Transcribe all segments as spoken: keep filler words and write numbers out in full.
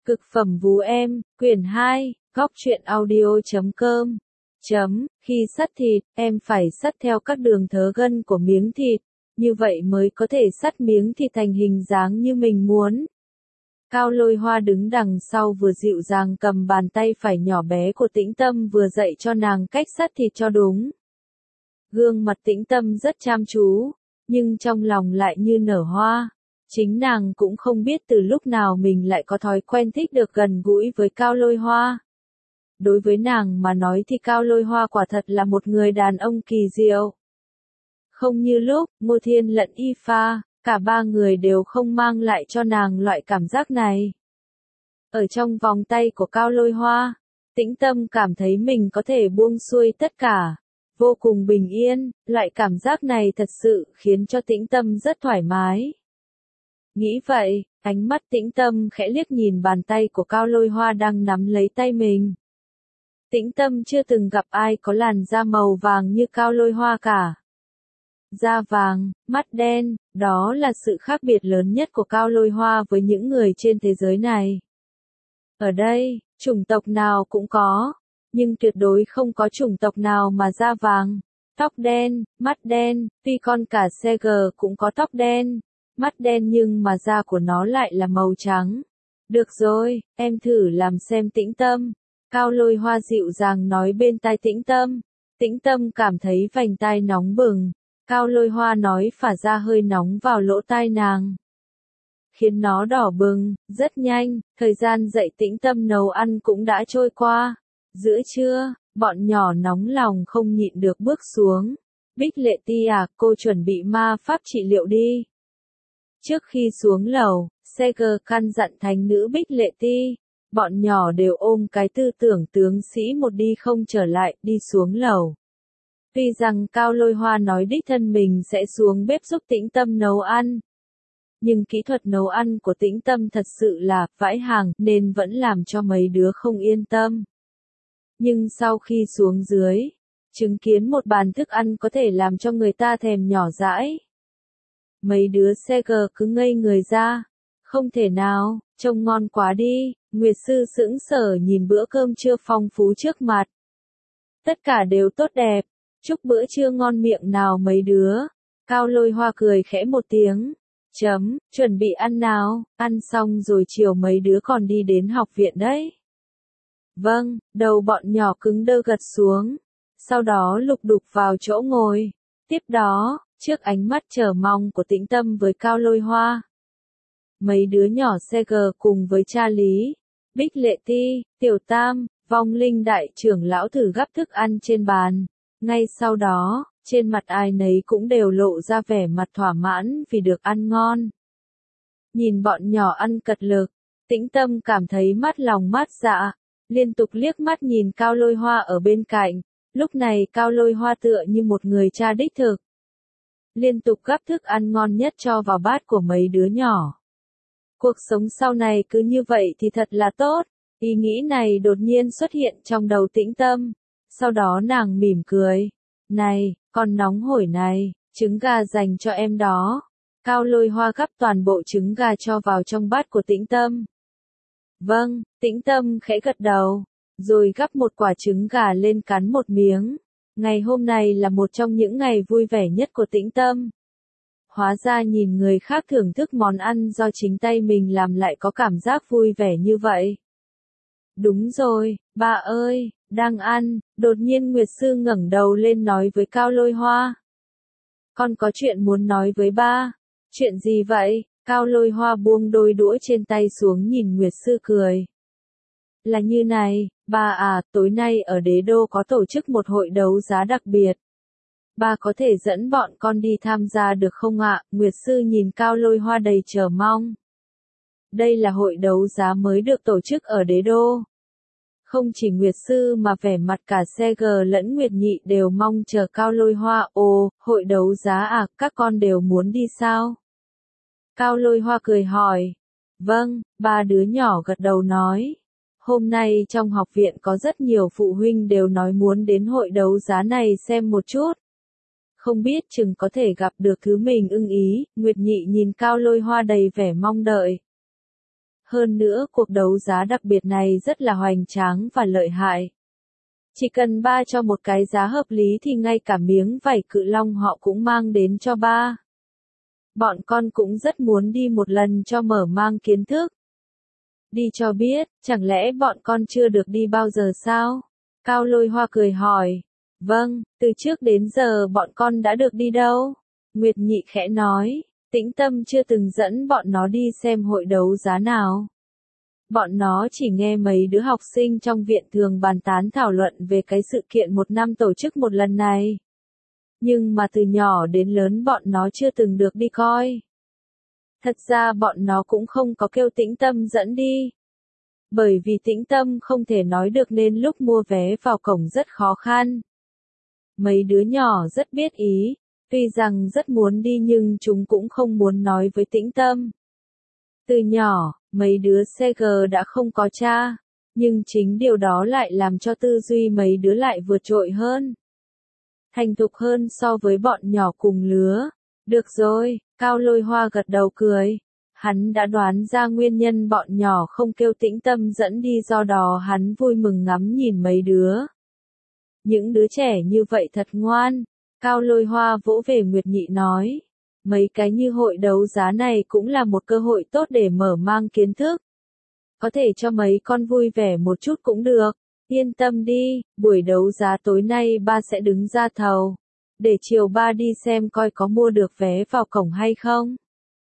Cực phẩm vú em, quyển hai, góc truyện audio chấm com. Chấm, khi sắt thịt, em phải sắt theo các đường thớ gân của miếng thịt, như vậy mới có thể sắt miếng thịt thành hình dáng như mình muốn. Cao Lôi Hoa đứng đằng sau vừa dịu dàng cầm bàn tay phải nhỏ bé của Tĩnh Tâm vừa dạy cho nàng cách sắt thịt cho đúng. Gương mặt Tĩnh Tâm rất chăm chú, nhưng trong lòng lại như nở hoa. Chính nàng cũng không biết từ lúc nào mình lại có thói quen thích được gần gũi với Cao Lôi Hoa. Đối với nàng mà nói thì Cao Lôi Hoa quả thật là một người đàn ông kỳ diệu. Không như lúc, Ngô Thiên lẫn Y Pha, cả ba người đều không mang lại cho nàng loại cảm giác này. Ở trong vòng tay của Cao Lôi Hoa, Tĩnh Tâm cảm thấy mình có thể buông xuôi tất cả, vô cùng bình yên, loại cảm giác này thật sự khiến cho Tĩnh Tâm rất thoải mái. Nghĩ vậy, ánh mắt Tĩnh Tâm khẽ liếc nhìn bàn tay của Cao Lôi Hoa đang nắm lấy tay mình. Tĩnh Tâm chưa từng gặp ai có làn da màu vàng như Cao Lôi Hoa cả. Da vàng, mắt đen, đó là sự khác biệt lớn nhất của Cao Lôi Hoa với những người trên thế giới này. Ở đây, chủng tộc nào cũng có, nhưng tuyệt đối không có chủng tộc nào mà da vàng, tóc đen, mắt đen, tuy con cả Seger cũng có tóc đen, mắt đen nhưng mà da của nó lại là màu trắng. Được rồi, em thử làm xem Tĩnh Tâm. Cao Lôi Hoa dịu dàng nói bên tai Tĩnh Tâm. Tĩnh Tâm cảm thấy vành tai nóng bừng. Cao Lôi Hoa nói phả ra hơi nóng vào lỗ tai nàng, khiến nó đỏ bừng. Rất nhanh, thời gian dạy Tĩnh Tâm nấu ăn cũng đã trôi qua. Giữa trưa, bọn nhỏ nóng lòng không nhịn được bước xuống. Bích Lệ Ti à, cô chuẩn bị ma pháp trị liệu đi. Trước khi xuống lầu, Seger căn dặn thánh nữ Bích Lệ Ti. Bọn nhỏ đều ôm cái tư tưởng tướng sĩ một đi không trở lại, đi xuống lầu. Tuy rằng Cao Lôi Hoa nói đích thân mình sẽ xuống bếp giúp Tĩnh Tâm nấu ăn, nhưng kỹ thuật nấu ăn của Tĩnh Tâm thật sự là vãi hàng nên vẫn làm cho mấy đứa không yên tâm. Nhưng sau khi xuống dưới, chứng kiến một bàn thức ăn có thể làm cho người ta thèm nhỏ dãi, mấy đứa Seger cứ ngây người ra. Không thể nào, trông ngon quá đi. Nguyệt Sư sững sờ nhìn bữa cơm trưa phong phú trước mặt. Tất cả đều tốt đẹp, chúc bữa trưa ngon miệng nào mấy đứa. Cao Lôi Hoa cười khẽ một tiếng. Chấm, chuẩn bị ăn nào, ăn xong rồi chiều mấy đứa còn đi đến học viện đấy. Vâng, đầu bọn nhỏ cứng đơ gật xuống. Sau đó lục đục vào chỗ ngồi. Tiếp đó, trước ánh mắt chờ mong của Tĩnh Tâm với Cao Lôi Hoa, mấy đứa nhỏ Seger cùng với cha Lý, Bích Lệ Ti, Tiểu Tam, Vong Linh đại trưởng lão thử gắp thức ăn trên bàn. Ngay sau đó, trên mặt ai nấy cũng đều lộ ra vẻ mặt thỏa mãn vì được ăn ngon. Nhìn bọn nhỏ ăn cật lực, Tĩnh Tâm cảm thấy mát lòng mát dạ, liên tục liếc mắt nhìn Cao Lôi Hoa ở bên cạnh. Lúc này Cao Lôi Hoa tựa như một người cha đích thực, liên tục gắp thức ăn ngon nhất cho vào bát của mấy đứa nhỏ. Cuộc sống sau này cứ như vậy thì thật là tốt. Ý nghĩ này đột nhiên xuất hiện trong đầu Tĩnh Tâm. Sau đó nàng mỉm cười. Này, con nóng hổi này, trứng gà dành cho em đó. Cao Lôi Hoa gắp toàn bộ trứng gà cho vào trong bát của Tĩnh Tâm. Vâng, Tĩnh Tâm khẽ gật đầu, rồi gắp một quả trứng gà lên cắn một miếng. Ngày hôm nay là một trong những ngày vui vẻ nhất của Tĩnh Tâm. Hóa ra nhìn người khác thưởng thức món ăn do chính tay mình làm lại có cảm giác vui vẻ như vậy. Đúng rồi, ba ơi, đang ăn. Đột nhiên Nguyệt Sư ngẩng đầu lên nói với Cao Lôi Hoa. Con có chuyện muốn nói với ba. Chuyện gì vậy? Cao Lôi Hoa buông đôi đũa trên tay xuống nhìn Nguyệt Sư cười. Là như này, ba à, tối nay ở Đế Đô có tổ chức một hội đấu giá đặc biệt. Ba có thể dẫn bọn con đi tham gia được không ạ? Nguyệt Sư nhìn Cao Lôi Hoa đầy chờ mong. Đây là hội đấu giá mới được tổ chức ở Đế Đô. Không chỉ Nguyệt Sư mà vẻ mặt cả Seger lẫn Nguyệt Nhị đều mong chờ Cao Lôi Hoa. Ồ, hội đấu giá à, các con đều muốn đi sao? Cao Lôi Hoa cười hỏi. Vâng, ba đứa nhỏ gật đầu nói. Hôm nay trong học viện có rất nhiều phụ huynh đều nói muốn đến hội đấu giá này xem một chút. Không biết chừng có thể gặp được thứ mình ưng ý. Nguyệt Nhị nhìn Cao Lôi Hoa đầy vẻ mong đợi. Hơn nữa cuộc đấu giá đặc biệt này rất là hoành tráng và lợi hại. Chỉ cần ba cho một cái giá hợp lý thì ngay cả miếng vảy cự long họ cũng mang đến cho ba. Bọn con cũng rất muốn đi một lần cho mở mang kiến thức. Đi cho biết, chẳng lẽ bọn con chưa được đi bao giờ sao? Cao Lôi Hoa cười hỏi. Vâng, từ trước đến giờ bọn con đã được đi đâu? Nguyệt Nhị khẽ nói, Tĩnh Tâm chưa từng dẫn bọn nó đi xem hội đấu giá nào. Bọn nó chỉ nghe mấy đứa học sinh trong viện thường bàn tán thảo luận về cái sự kiện một năm tổ chức một lần này. Nhưng mà từ nhỏ đến lớn bọn nó chưa từng được đi coi. Thật ra bọn nó cũng không có kêu Tĩnh Tâm dẫn đi. Bởi vì Tĩnh Tâm không thể nói được nên lúc mua vé vào cổng rất khó khăn. Mấy đứa nhỏ rất biết ý, tuy rằng rất muốn đi nhưng chúng cũng không muốn nói với Tĩnh Tâm. Từ nhỏ, mấy đứa xê giê đã không có cha, nhưng chính điều đó lại làm cho tư duy mấy đứa lại vượt trội hơn. Thành thục hơn so với bọn nhỏ cùng lứa. Được rồi, Cao Lôi Hoa gật đầu cười. Hắn đã đoán ra nguyên nhân bọn nhỏ không kêu Tĩnh Tâm dẫn đi, do đó hắn vui mừng ngắm nhìn mấy đứa. Những đứa trẻ như vậy thật ngoan. Cao Lôi Hoa vỗ về Nguyệt Nhị nói. Mấy cái như hội đấu giá này cũng là một cơ hội tốt để mở mang kiến thức. Có thể cho mấy con vui vẻ một chút cũng được. Yên tâm đi, buổi đấu giá tối nay ba sẽ đứng ra thầu. Để chiều ba đi xem coi có mua được vé vào cổng hay không.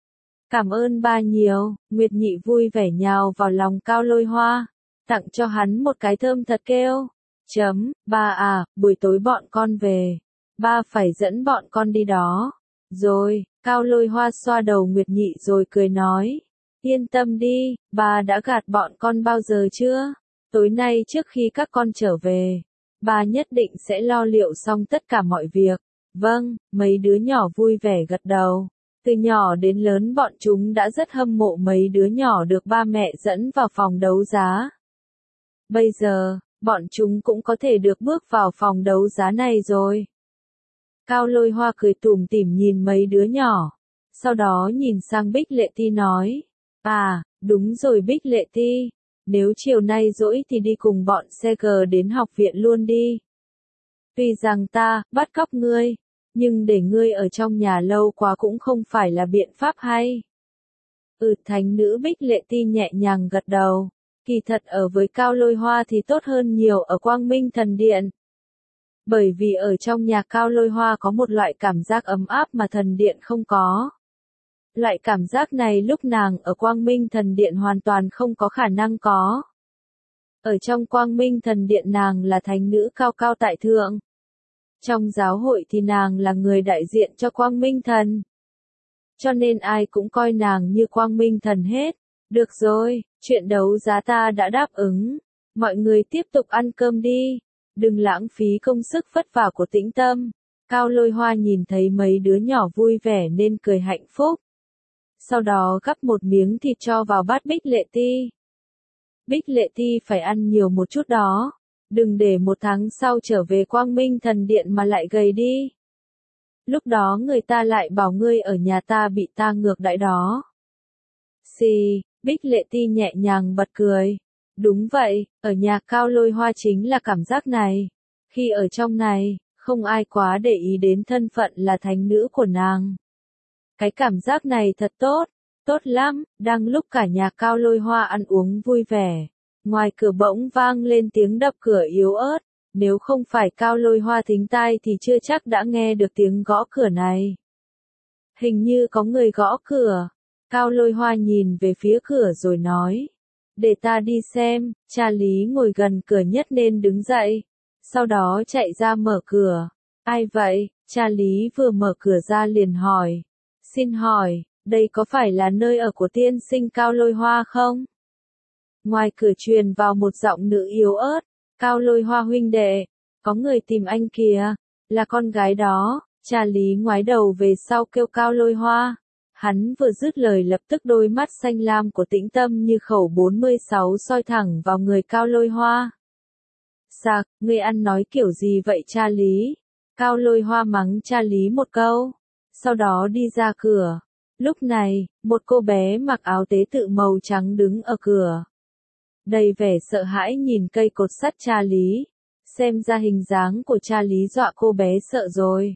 Cảm ơn ba nhiều, Nguyệt Nhị vui vẻ nhào vào lòng Cao Lôi Hoa. Tặng cho hắn một cái thơm thật kêu. Chấm, ba à, buổi tối bọn con về. Ba phải dẫn bọn con đi đó. Rồi, Cao Lôi Hoa xoa đầu Nguyệt Nhị rồi cười nói. Yên tâm đi, ba đã gạt bọn con bao giờ chưa? Tối nay trước khi các con trở về, ba nhất định sẽ lo liệu xong tất cả mọi việc. Vâng, mấy đứa nhỏ vui vẻ gật đầu. Từ nhỏ đến lớn bọn chúng đã rất hâm mộ mấy đứa nhỏ được ba mẹ dẫn vào phòng đấu giá. Bây giờ, bọn chúng cũng có thể được bước vào phòng đấu giá này rồi. Cao Lôi Hoa cười tủm tỉm nhìn mấy đứa nhỏ. Sau đó nhìn sang Bích Lệ Ti nói. À, đúng rồi Bích Lệ Ti. Nếu chiều nay rỗi thì đi cùng bọn xê giê đến học viện luôn đi. Tuy rằng ta bắt cóc ngươi, nhưng để ngươi ở trong nhà lâu quá cũng không phải là biện pháp hay. Ừ, thánh nữ Bích Lệ Ti nhẹ nhàng gật đầu. Kỳ thật ở với Cao Lôi Hoa thì tốt hơn nhiều ở Quang Minh Thần Điện. Bởi vì ở trong nhà Cao Lôi Hoa có một loại cảm giác ấm áp mà thần điện không có. Loại cảm giác này lúc nàng ở Quang Minh Thần Điện hoàn toàn không có khả năng có. Ở trong Quang Minh Thần Điện nàng là thánh nữ cao cao tại thượng. Trong giáo hội thì nàng là người đại diện cho Quang Minh Thần. Cho nên ai cũng coi nàng như Quang Minh Thần hết. Được rồi, chuyện đấu giá ta đã đáp ứng. Mọi người tiếp tục ăn cơm đi. Đừng lãng phí công sức vất vả của Tĩnh Tâm. Cao Lôi Hoa nhìn thấy mấy đứa nhỏ vui vẻ nên cười hạnh phúc. Sau đó gắp một miếng thịt cho vào bát Bích Lệ Ti. Bích Lệ Ti phải ăn nhiều một chút đó. Đừng để một tháng sau trở về Quang Minh Thần Điện mà lại gầy đi. Lúc đó người ta lại bảo ngươi ở nhà ta bị ta ngược đãi đó. Xì, Bích Lệ Ti nhẹ nhàng bật cười. Đúng vậy, ở nhà Cao Lôi Hoa chính là cảm giác này. Khi ở trong này, không ai quá để ý đến thân phận là thánh nữ của nàng. Cái cảm giác này thật tốt, tốt lắm. Đang lúc cả nhà Cao Lôi Hoa ăn uống vui vẻ, ngoài cửa bỗng vang lên tiếng đập cửa yếu ớt. Nếu không phải Cao Lôi Hoa thính tai thì chưa chắc đã nghe được tiếng gõ cửa này. Hình như có người gõ cửa. Cao Lôi Hoa nhìn về phía cửa rồi nói. Để ta đi xem. Cha Lý ngồi gần cửa nhất nên đứng dậy. Sau đó chạy ra mở cửa. Ai vậy? Cha Lý vừa mở cửa ra liền hỏi. Xin hỏi, đây có phải là nơi ở của tiên sinh Cao Lôi Hoa không? Ngoài cửa truyền vào một giọng nữ yếu ớt. Cao Lôi Hoa huynh đệ, có người tìm anh kìa, là con gái đó. Cha Lý ngoái đầu về sau kêu Cao Lôi Hoa. Hắn vừa dứt lời lập tức đôi mắt xanh lam của Tĩnh Tâm như khẩu bốn mươi sáu soi thẳng vào người Cao Lôi Hoa. Sạc, ngươi ăn nói kiểu gì vậy cha Lý? Cao Lôi Hoa mắng cha Lý một câu, sau đó đi ra cửa. Lúc này, một cô bé mặc áo tế tự màu trắng đứng ở cửa. Đầy vẻ sợ hãi nhìn cây cột sắt cha Lý. Xem ra hình dáng của cha Lý dọa cô bé sợ rồi.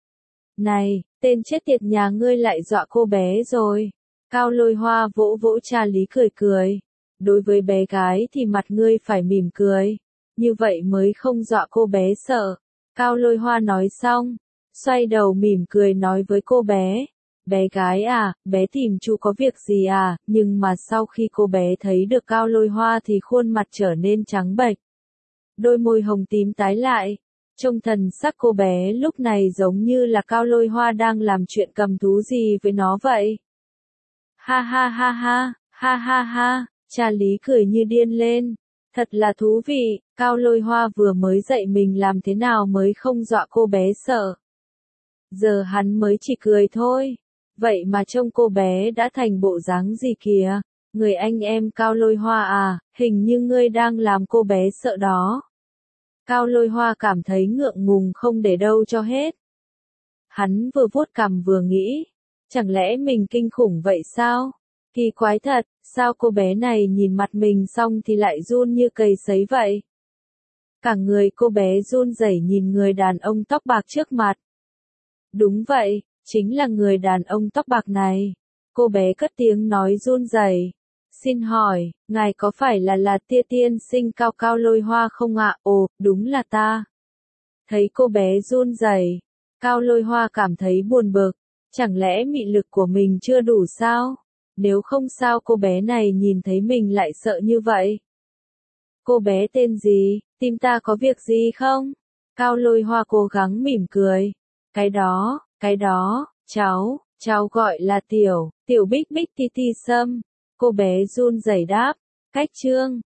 Này, tên chết tiệt nhà ngươi lại dọa cô bé rồi. Cao Lôi Hoa vỗ vỗ cha Lý cười cười. Đối với bé gái thì mặt ngươi phải mỉm cười. Như vậy mới không dọa cô bé sợ. Cao Lôi Hoa nói xong. Xoay đầu mỉm cười nói với cô bé. Bé gái à, bé tìm chú có việc gì à, nhưng mà sau khi cô bé thấy được Cao Lôi Hoa thì khuôn mặt trở nên trắng bệch. Đôi môi hồng tím tái lại. Trông thần sắc cô bé lúc này giống như là Cao Lôi Hoa đang làm chuyện cầm thú gì với nó vậy. Ha ha ha ha, ha ha ha, cha Lý cười như điên lên. Thật là thú vị, Cao Lôi Hoa vừa mới dạy mình làm thế nào mới không dọa cô bé sợ. Giờ hắn mới chỉ cười thôi. Vậy mà trông cô bé đã thành bộ dáng gì kìa. Người anh em Cao Lôi Hoa à, hình như ngươi đang làm cô bé sợ đó. Cao Lôi Hoa cảm thấy ngượng ngùng không để đâu cho hết. Hắn vừa vuốt cằm vừa nghĩ. Chẳng lẽ mình kinh khủng vậy sao? Kỳ quái thật, sao cô bé này nhìn mặt mình xong thì lại run như cầy sấy vậy? Cả người cô bé run rẩy nhìn người đàn ông tóc bạc trước mặt. Đúng vậy, chính là người đàn ông tóc bạc này. Cô bé cất tiếng nói run rẩy. Xin hỏi, ngài có phải là là tia tiên sinh Cao Cao Lôi Hoa không ạ? Ồ, đúng là ta. Thấy cô bé run rẩy, Cao Lôi Hoa cảm thấy buồn bực. Chẳng lẽ mị lực của mình chưa đủ sao? Nếu không sao cô bé này nhìn thấy mình lại sợ như vậy? Cô bé tên gì? Tìm ta có việc gì không? Cao Lôi Hoa cố gắng mỉm cười. Cái đó, cái đó, cháu, cháu gọi là Tiểu, Tiểu Bích Bích Ti Ti Sâm. Cô bé run rẩy đáp. Cách chương.